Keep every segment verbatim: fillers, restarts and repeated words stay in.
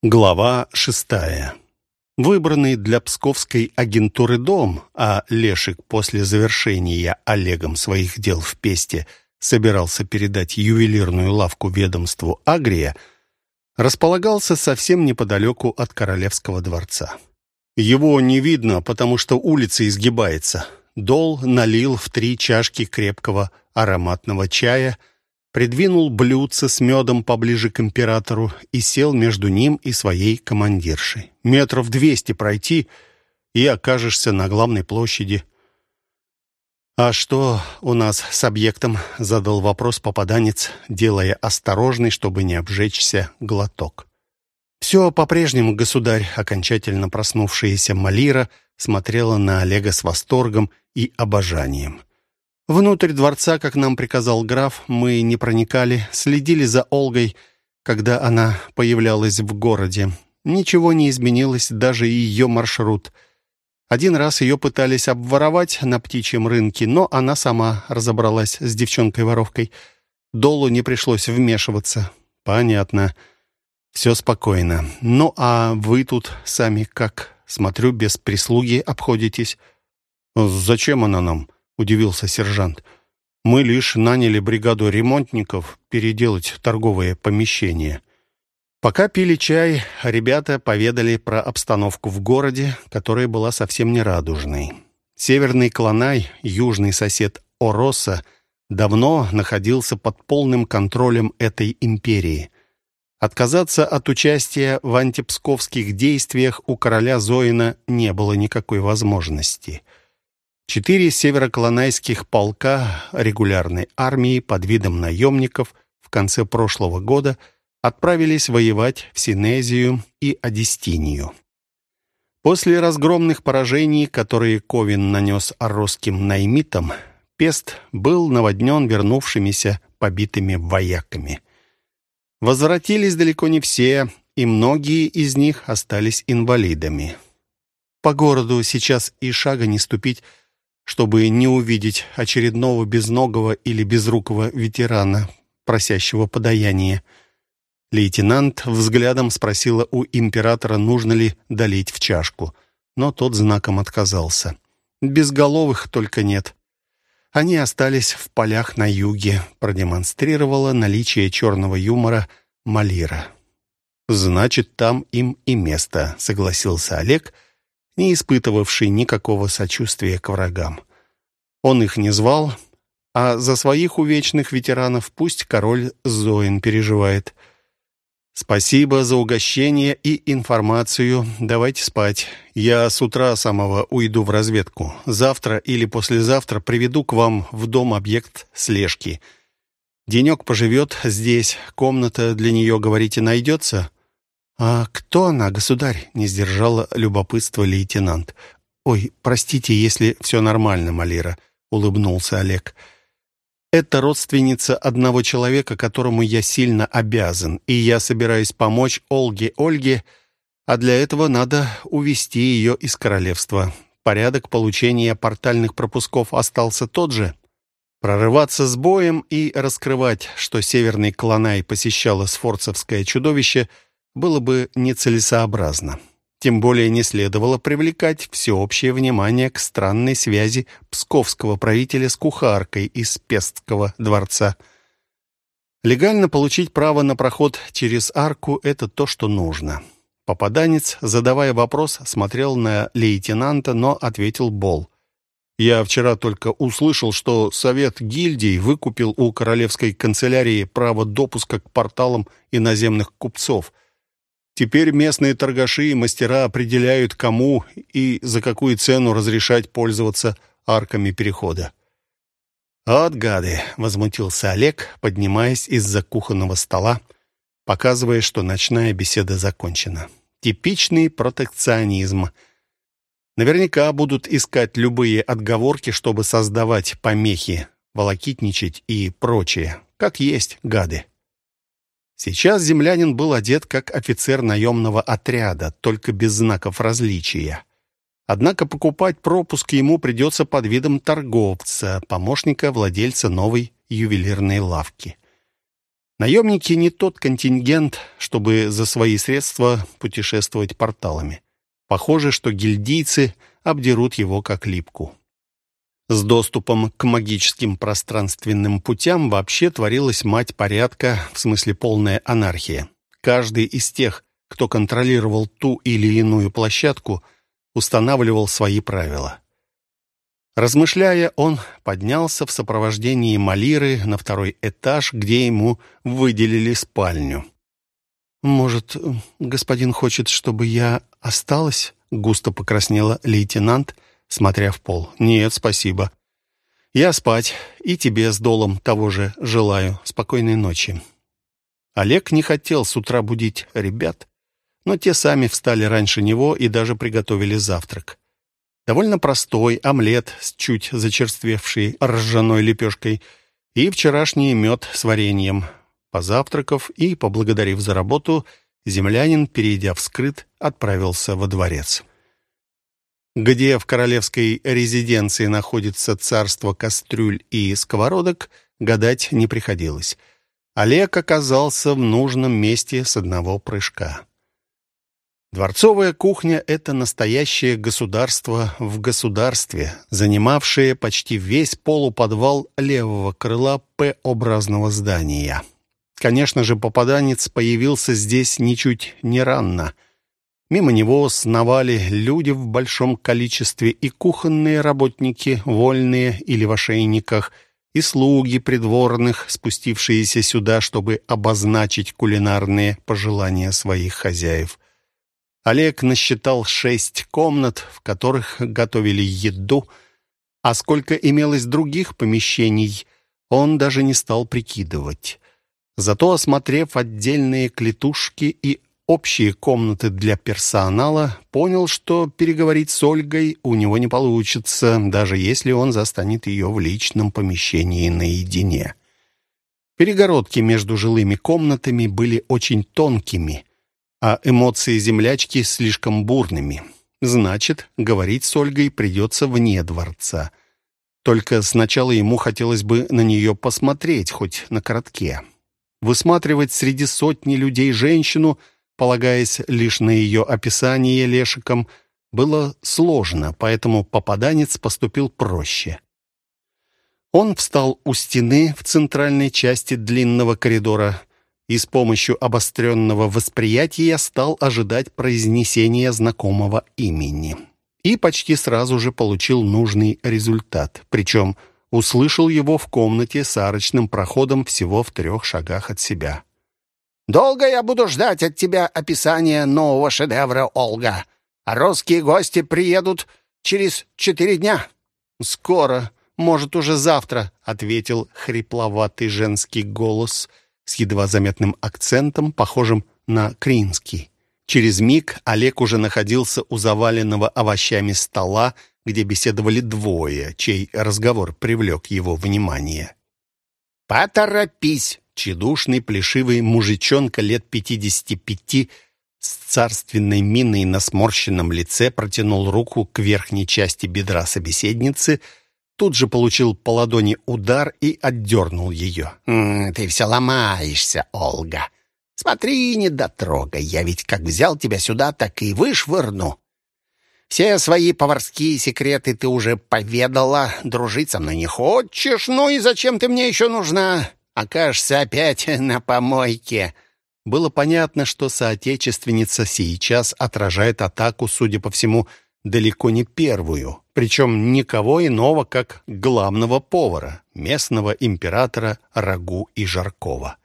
Глава шестая. Выбранный для псковской агентуры дом, а Лешек после завершения Олегом своих дел в Песте собирался передать ювелирную лавку ведомству Агрия, располагался совсем неподалеку от Королевского дворца. Его не видно, потому что улица изгибается. Дол налил в три чашки крепкого ароматного чая, придвинул блюдце с медом поближе к императору и сел между ним и своей командиршей. Метров двести пройти, и окажешься на главной площади. «А что у нас с объектом?» — задал вопрос попаданец, делая осторожный, чтобы не обжечься, глоток. «Все по-прежнему, государь», — окончательно проснувшаяся Малира смотрела на Олега с восторгом и обожанием. Внутрь дворца, как нам приказал граф, мы не проникали, следили за Ольгой, когда она появлялась в городе. Ничего не изменилось, даже ее маршрут. Один раз ее пытались обворовать на птичьем рынке, но она сама разобралась с девчонкой-воровкой. Долу не пришлось вмешиваться. Понятно. Все спокойно. Ну, а вы тут сами как? Смотрю, без прислуги обходитесь. Зачем она нам? — удивился сержант. «Мы лишь наняли бригаду ремонтников переделать торговое помещение». Пока пили чай, ребята поведали про обстановку в городе, которая была совсем не радужной. Северный Кланай, южный сосед Ороса, давно находился под полным контролем этой империи. Отказаться от участия в антипсковских действиях у короля Зоина не было никакой возможности. Четыре северокланайских полка регулярной армии под видом наемников в конце прошлого года отправились воевать в Синезию и Одестинию. После разгромных поражений, которые Ковин нанес оросским наймитам, Пест был наводнен вернувшимися побитыми вояками. Возвратились далеко не все, и многие из них остались инвалидами. По городу сейчас и шага не ступить, чтобы не увидеть очередного безногого или безрукого ветерана, просящего подаяния. Лейтенант взглядом спросила у императора, нужно ли долить в чашку, но тот знаком отказался. Безголовых только нет. Они остались в полях на юге, продемонстрировала наличие черного юмора Малира. «Значит, там им и место», — согласился Олег, не испытывавший никакого сочувствия к врагам. Он их не звал, а за своих увечных ветеранов пусть король Зоин переживает. «Спасибо за угощение и информацию. Давайте спать. Я с утра самого уйду в разведку. Завтра или послезавтра приведу к вам в дом объект слежки. Денек поживет здесь. Комната для нее, говорите, найдется?» «А кто она, государь?» — не сдержала любопытства лейтенант. «Ой, простите, если все нормально, Малира», — улыбнулся Олег. «Это родственница одного человека, которому я сильно обязан, и я собираюсь помочь Ольге Ольге, а для этого надо увести ее из королевства. Порядок получения портальных пропусков остался тот же. Прорываться с боем и раскрывать, что северный Кланай посещало сфорцевское чудовище, было бы нецелесообразно. Тем более не следовало привлекать всеобщее внимание к странной связи псковского правителя с кухаркой из Пестского дворца. Легально получить право на проход через арку — это то, что нужно. Попаданец, задавая вопрос, смотрел на лейтенанта, но ответил Бол. «Я вчера только услышал, что Совет гильдий выкупил у королевской канцелярии право допуска к порталам иноземных купцов. Теперь местные торгаши и мастера определяют, кому и за какую цену разрешать пользоваться арками перехода». «От гады!» — возмутился Олег, поднимаясь из-за кухонного стола, показывая, что ночная беседа закончена. «Типичный протекционизм. Наверняка будут искать любые отговорки, чтобы создавать помехи, волокитничать и прочее. Как есть, гады». Сейчас землянин был одет как офицер наемного отряда, только без знаков различия. Однако покупать пропуск ему придется под видом торговца, помощника владельца новой ювелирной лавки. Наемники не тот контингент, чтобы за свои средства путешествовать порталами. Похоже, что гильдийцы обдерут его как липку. С доступом к магическим пространственным путям вообще творилась мать порядка, в смысле полная анархия. Каждый из тех, кто контролировал ту или иную площадку, устанавливал свои правила. Размышляя, он поднялся в сопровождении Малиры на второй этаж, где ему выделили спальню. «Может, господин хочет, чтобы я осталась?» — густо покраснела лейтенант, смотря в пол. «Нет, спасибо. Я спать, и тебе с Долом того же желаю. Спокойной ночи». Олег не хотел с утра будить ребят, но те сами встали раньше него и даже приготовили завтрак. Довольно простой омлет с чуть зачерствевшей ржаной лепешкой и вчерашний мед с вареньем. Позавтракав и поблагодарив за работу, землянин, перейдя в скрыт, отправился во дворец. Где в королевской резиденции находится царство кастрюль и сковородок, гадать не приходилось. Олег оказался в нужном месте с одного прыжка. Дворцовая кухня — это настоящее государство в государстве, занимавшее почти весь полуподвал левого крыла П-образного здания. Конечно же, попаданец появился здесь ничуть не рано. Мимо него сновали люди в большом количестве, и кухонные работники, вольные или в ошейниках, и слуги придворных, спустившиеся сюда, чтобы обозначить кулинарные пожелания своих хозяев. Олег насчитал шесть комнат, в которых готовили еду, а сколько имелось других помещений, он даже не стал прикидывать. Зато, осмотрев отдельные клетушки и общие комнаты для персонала, понял, что переговорить с Ольгой у него не получится, даже если он застанет ее в личном помещении наедине. Перегородки между жилыми комнатами были очень тонкими, а эмоции землячки слишком бурными. Значит, говорить с Ольгой придется вне дворца. Только сначала ему хотелось бы на нее посмотреть, хоть на коротке. Высматривать среди сотни людей женщину, полагаясь лишь на ее описание лешиком, было сложно, поэтому попаданец поступил проще. Он встал у стены в центральной части длинного коридора и с помощью обостренного восприятия стал ожидать произнесения знакомого имени. И почти сразу же получил нужный результат. Причем услышал его в комнате с арочным проходом всего в трех шагах от себя. «Долго я буду ждать от тебя описания нового шедевра, Ольга. А русские гости приедут через четыре дня». «Скоро, может, уже завтра», — ответил хрипловатый женский голос с едва заметным акцентом, похожим на кринский. Через миг Олег уже находился у заваленного овощами стола, где беседовали двое, чей разговор привлек его внимание. «Поторопись!» Тщедушный, плешивый мужичонка лет пятидесяти пяти с царственной миной на сморщенном лице протянул руку к верхней части бедра собеседницы, тут же получил по ладони удар и отдернул ее. «М-м, «Ты все ломаешься, Ольга. Смотри, не дотрогай. Я ведь как взял тебя сюда, так и вышвырну. Все свои поварские секреты ты уже поведала. Дружить со мной не хочешь? Ну и зачем ты мне еще нужна? Окажешься опять на помойке». Было понятно, что соотечественница сейчас отражает атаку, судя по всему, далеко не первую. Причем никого иного, как главного повара, местного императора Рагу и Жаркова.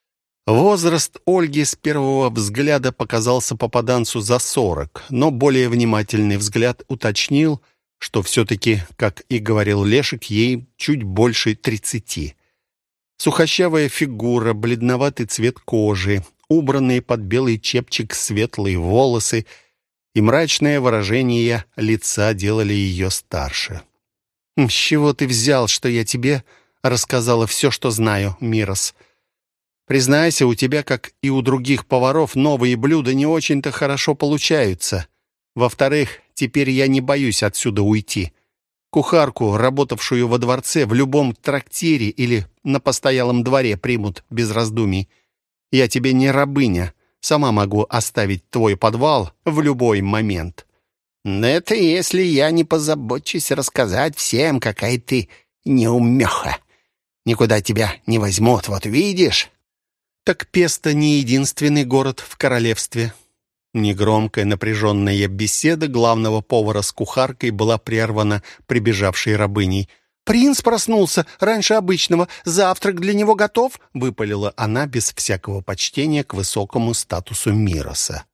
Возраст Ольги с первого взгляда показался попаданцу за сорок, но более внимательный взгляд уточнил, что все-таки, как и говорил Лешек, ей чуть больше тридцати. Сухощавая фигура, бледноватый цвет кожи, убранные под белый чепчик светлые волосы и мрачное выражение лица делали ее старше. «С чего ты взял, что я тебе рассказала все, что знаю, Мирос? Признайся, у тебя, как и у других поваров, новые блюда не очень-то хорошо получаются. Во-вторых, теперь я не боюсь отсюда уйти. Кухарку, работавшую во дворце, в любом трактире или на постоялом дворе примут без раздумий. Я тебе не рабыня. Сама могу оставить твой подвал в любой момент». «Это если я не позабочусь рассказать всем, какая ты неумеха. Никуда тебя не возьмут, вот видишь». «Так Песта не единственный город в королевстве». Негромкая напряженная беседа главного повара с кухаркой была прервана прибежавшей рабыней. «Принц проснулся раньше обычного. Завтрак для него готов?» — выпалила она без всякого почтения к высокому статусу Мироса.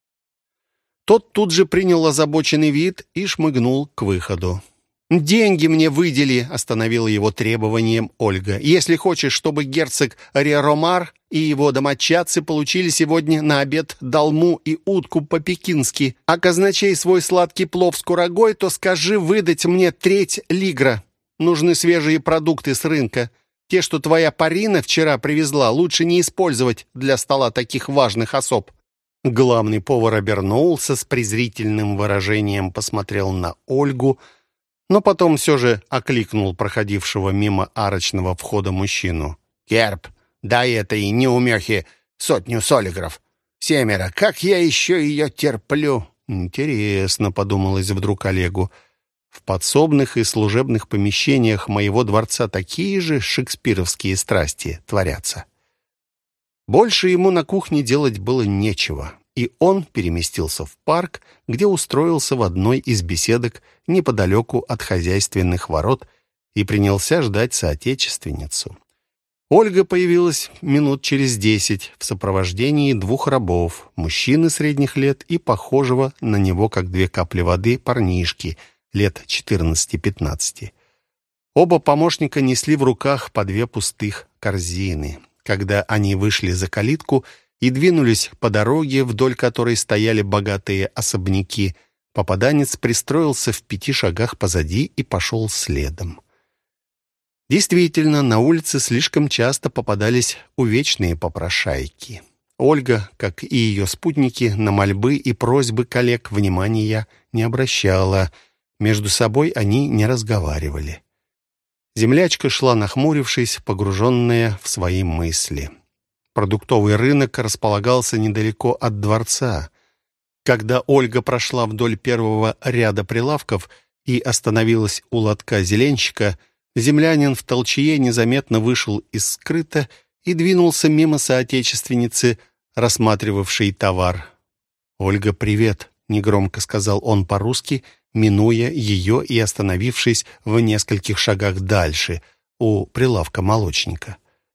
Тот тут же принял озабоченный вид и шмыгнул к выходу. «Деньги мне выдели», — остановила его требованием Ольга. «Если хочешь, чтобы герцог Реромар и его домочадцы получили сегодня на обед долму и утку по-пекински, а казначей свой сладкий плов с курагой, то скажи выдать мне треть лигра. Нужны свежие продукты с рынка. Те, что твоя Парина вчера привезла, лучше не использовать для стола таких важных особ». Главный повар обернулся с презрительным выражением, посмотрел на Ольгу, но потом все же окликнул проходившего мимо арочного входа мужчину. «Керп, дай этой неумехе сотню солигров. Семеро, как я еще ее терплю!» «Интересно», — подумалось вдруг Олегу, «в подсобных и служебных помещениях моего дворца такие же шекспировские страсти творятся». Больше ему на кухне делать было нечего, и он переместился в парк, где устроился в одной из беседок неподалеку от хозяйственных ворот и принялся ждать соотечественницу. Ольга появилась минут через десять в сопровождении двух рабов, мужчины средних лет и похожего на него, как две капли воды, парнишки лет четырнадцати-пятнадцати. Оба помощника несли в руках по две пустых корзины. Когда они вышли за калитку и двинулись по дороге, вдоль которой стояли богатые особняки, попаданец пристроился в пяти шагах позади и пошел следом. Действительно, на улице слишком часто попадались увечные попрошайки. Ольга, как и ее спутники, на мольбы и просьбы коллег внимания не обращала. Между собой они не разговаривали. Землячка шла, нахмурившись, погруженная в свои мысли. Продуктовый рынок располагался недалеко от дворца. Когда Ольга прошла вдоль первого ряда прилавков и остановилась у лотка зеленщика, землянин в толчее незаметно вышел из скрыта и двинулся мимо соотечественницы, рассматривавшей товар. «Ольга, привет!» — негромко сказал он по-русски, минуя ее и остановившись в нескольких шагах дальше, у прилавка молочника.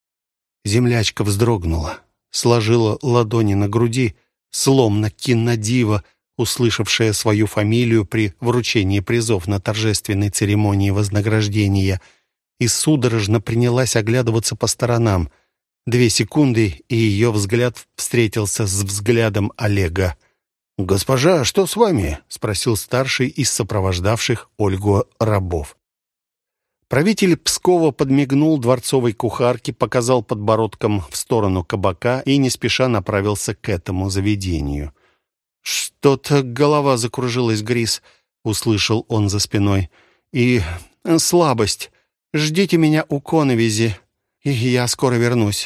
Землячка вздрогнула, сложила ладони на груди, словно кинодива, услышавшая свою фамилию при вручении призов на торжественной церемонии вознаграждения, и судорожно принялась оглядываться по сторонам. Две секунды, и ее взгляд встретился с взглядом Олега. «Госпожа, что с вами?» — спросил старший из сопровождавших Ольгу рабов. Правитель Пскова подмигнул дворцовой кухарке, показал подбородком в сторону кабака и не спеша направился к этому заведению. «Что-то голова закружилась, Грис», — услышал он за спиной. «И слабость. Ждите меня у коновизи, и я скоро вернусь».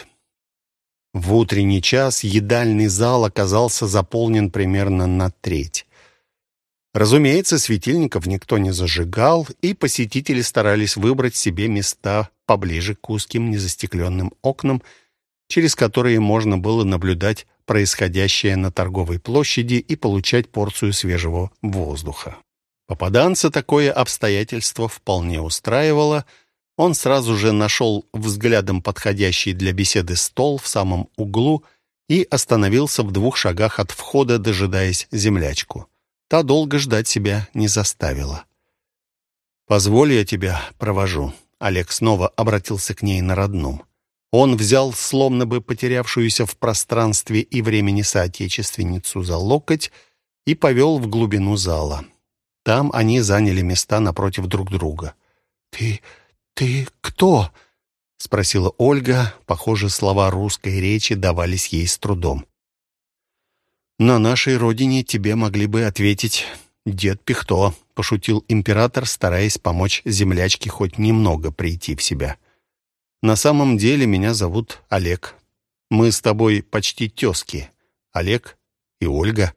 В утренний час едальный зал оказался заполнен примерно на треть. Разумеется, светильников никто не зажигал, и посетители старались выбрать себе места поближе к узким незастекленным окнам, через которые можно было наблюдать происходящее на торговой площади и получать порцию свежего воздуха. Попаданца такое обстоятельство вполне устраивало. Он сразу же нашел взглядом подходящий для беседы стол в самом углу и остановился в двух шагах от входа, дожидаясь землячку. Та долго ждать себя не заставила. «Позволь, я тебя провожу». Олег снова обратился к ней на родном. Он взял, словно бы потерявшуюся в пространстве и времени соотечественницу за локоть и повел в глубину зала. Там они заняли места напротив друг друга. «Ты... ты кто?» — спросила Ольга. Похоже, слова русской речи давались ей с трудом. «На нашей родине тебе могли бы ответить «Дед Пихто», — пошутил император, стараясь помочь землячке хоть немного прийти в себя. «На самом деле меня зовут Олег. Мы с тобой почти тезки. Олег и Ольга.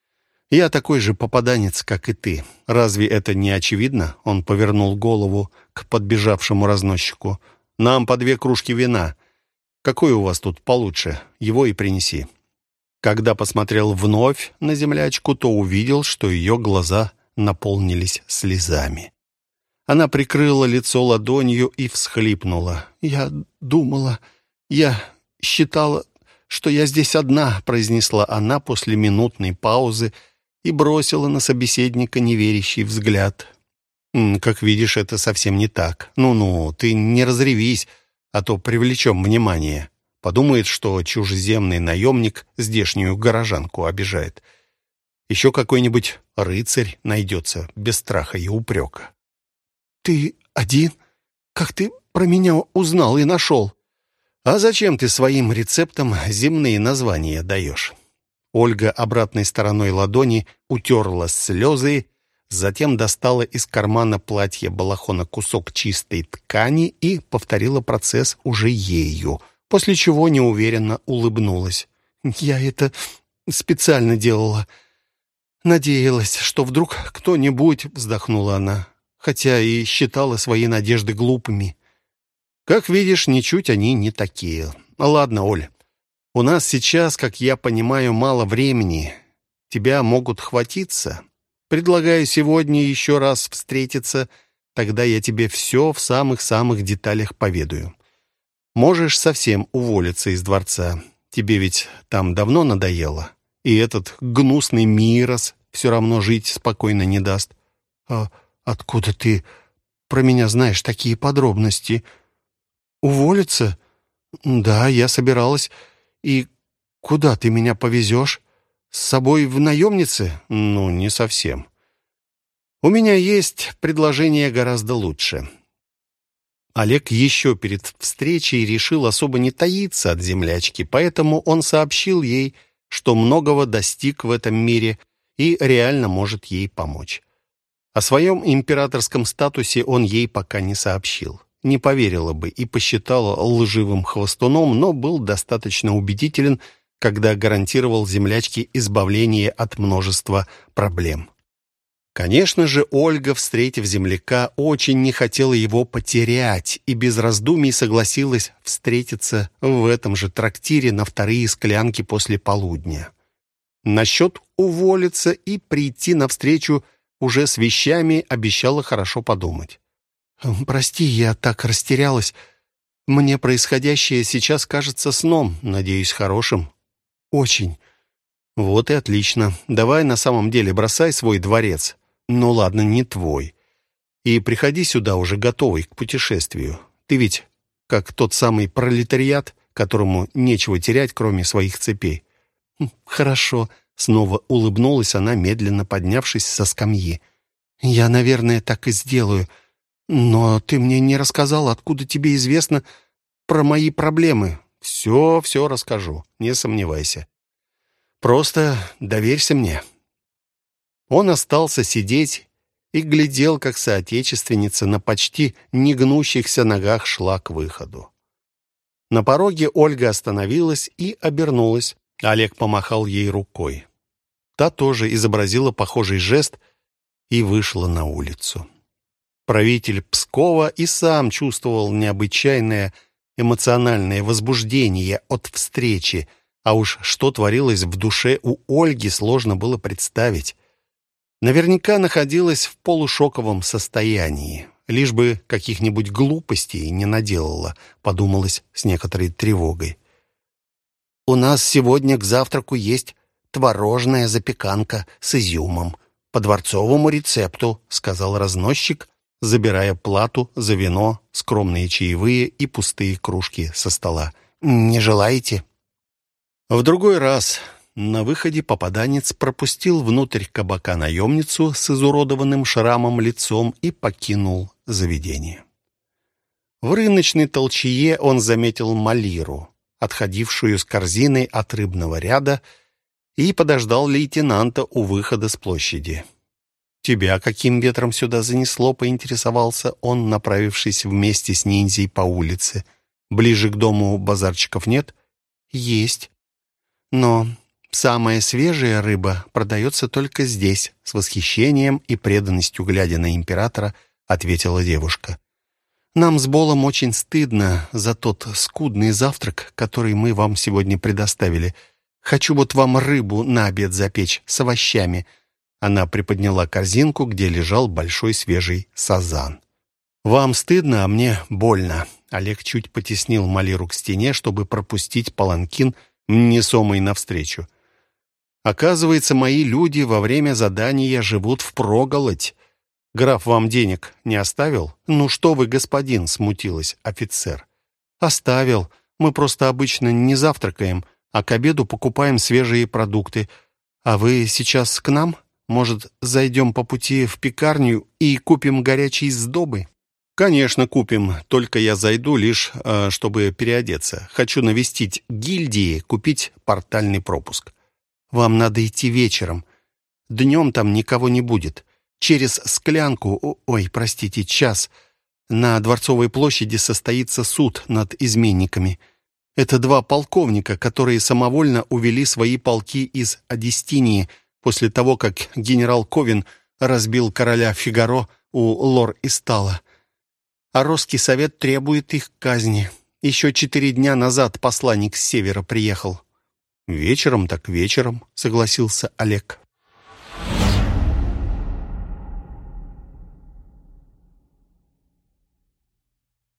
Я такой же попаданец, как и ты. Разве это не очевидно?» Он повернул голову к подбежавшему разносчику. «Нам по две кружки вина. Какой у вас тут получше? Его и принеси». Когда посмотрел вновь на землячку, то увидел, что ее глаза наполнились слезами. Она прикрыла лицо ладонью и всхлипнула. «Я думала, я считала, что я здесь одна», произнесла она после минутной паузы и бросила на собеседника неверящий взгляд. «Как видишь, это совсем не так. Ну-ну, ты не разревись, а то привлечем внимание. Подумает, что чужеземный наемник здешнюю горожанку обижает. Еще какой-нибудь рыцарь найдется без страха и упрека». «Ты один? Как ты про меня узнал и нашел?» «А зачем ты своим рецептам земные названия даешь?» Ольга обратной стороной ладони утерла слезы, затем достала из кармана платья балахона кусок чистой ткани и повторила процесс уже ею, после чего неуверенно улыбнулась. «Я это специально делала. Надеялась, что вдруг кто-нибудь...» — вздохнула она, хотя и считала свои надежды глупыми. «Как видишь, ничуть они не такие. Ладно, Оль, у нас сейчас, как я понимаю, мало времени. Тебя могут хватиться. Предлагаю сегодня еще раз встретиться, тогда я тебе все в самых-самых деталях поведаю. Можешь совсем уволиться из дворца. Тебе ведь там давно надоело. И этот гнусный Мирос все равно жить спокойно не даст». «А откуда ты про меня знаешь такие подробности?» «Уволиться? Да, я собиралась. И куда ты меня повезешь? С собой в наемницы?» «Ну, не совсем. У меня есть предложение гораздо лучше». Олег еще перед встречей решил особо не таиться от землячки, поэтому он сообщил ей, что многого достиг в этом мире и реально может ей помочь. О своем императорском статусе он ей пока не сообщил. Не поверила бы и посчитала лживым хвостуном, но был достаточно убедителен, когда гарантировал землячке избавление от множества проблем. Конечно же, Ольга, встретив земляка, очень не хотела его потерять и без раздумий согласилась встретиться в этом же трактире на вторые склянки после полудня. Насчет уволиться и прийти навстречу уже с вещами обещала хорошо подумать. «Прости, я так растерялась. Мне происходящее сейчас кажется сном, надеюсь, хорошим». «Очень». «Вот и отлично. Давай на самом деле бросай свой дворец. Ну ладно, не твой. И приходи сюда уже готовый к путешествию. Ты ведь как тот самый пролетариат, которому нечего терять, кроме своих цепей». «Хорошо», — снова улыбнулась она, медленно поднявшись со скамьи. «Я, наверное, так и сделаю. Но ты мне не рассказал, откуда тебе известно про мои проблемы». «Все, все расскажу, не сомневайся. Просто доверься мне». Он остался сидеть и глядел, как соотечественница на почти негнущихся ногах шла к выходу. На пороге Ольга остановилась и обернулась. Олег помахал ей рукой. Та тоже изобразила похожий жест и вышла на улицу. Правитель Пскова и сам чувствовал необычайное эмоциональное возбуждение от встречи, а уж что творилось в душе у Ольги, сложно было представить. Наверняка находилась в полушоковом состоянии, лишь бы каких-нибудь глупостей не наделала, подумалось с некоторой тревогой. «У нас сегодня к завтраку есть творожная запеканка с изюмом по дворцовому рецепту», сказал разносчик, забирая плату за вино, скромные чаевые и пустые кружки со стола. «Не желаете?» В другой раз на выходе попаданец пропустил внутрь кабака наемницу с изуродованным шрамом лицом и покинул заведение. В рыночной толчее он заметил Малиру, отходившую с корзиной от рыбного ряда, и подождал лейтенанта у выхода с площади. «Тебя каким ветром сюда занесло?» — поинтересовался он, направившись вместе с ниндзей по улице. «Ближе к дому базарчиков нет?» «Есть. Но самая свежая рыба продается только здесь», — с восхищением и преданностью, глядя на императора, ответила девушка. «Нам с Болом очень стыдно за тот скудный завтрак, который мы вам сегодня предоставили. Хочу вот вам рыбу на обед запечь с овощами». Она приподняла корзинку, где лежал большой свежий сазан. «Вам стыдно, а мне больно». Олег чуть потеснил Малиру к стене, чтобы пропустить паланкин, несомый навстречу. «Оказывается, мои люди во время задания живут впроголодь. Граф вам денег не оставил?» «Ну что вы, господин», — смутилась офицер. «Оставил. Мы просто обычно не завтракаем, а к обеду покупаем свежие продукты. А вы сейчас к нам? Может, зайдем по пути в пекарню и купим горячей сдобы?» «Конечно, купим. Только я зайду лишь, э, чтобы переодеться. Хочу навестить гильдии, купить портальный пропуск». «Вам надо идти вечером. Днем там никого не будет. Через склянку, ой, простите, час, на Дворцовой площади состоится суд над изменниками. Это два полковника, которые самовольно увели свои полки из Одестинии после того, как генерал Ковен разбил короля Фигаро у Лор-Истала. А Росский совет требует их казни. Еще четыре дня назад посланник с севера приехал». «Вечером так вечером», — согласился Олег.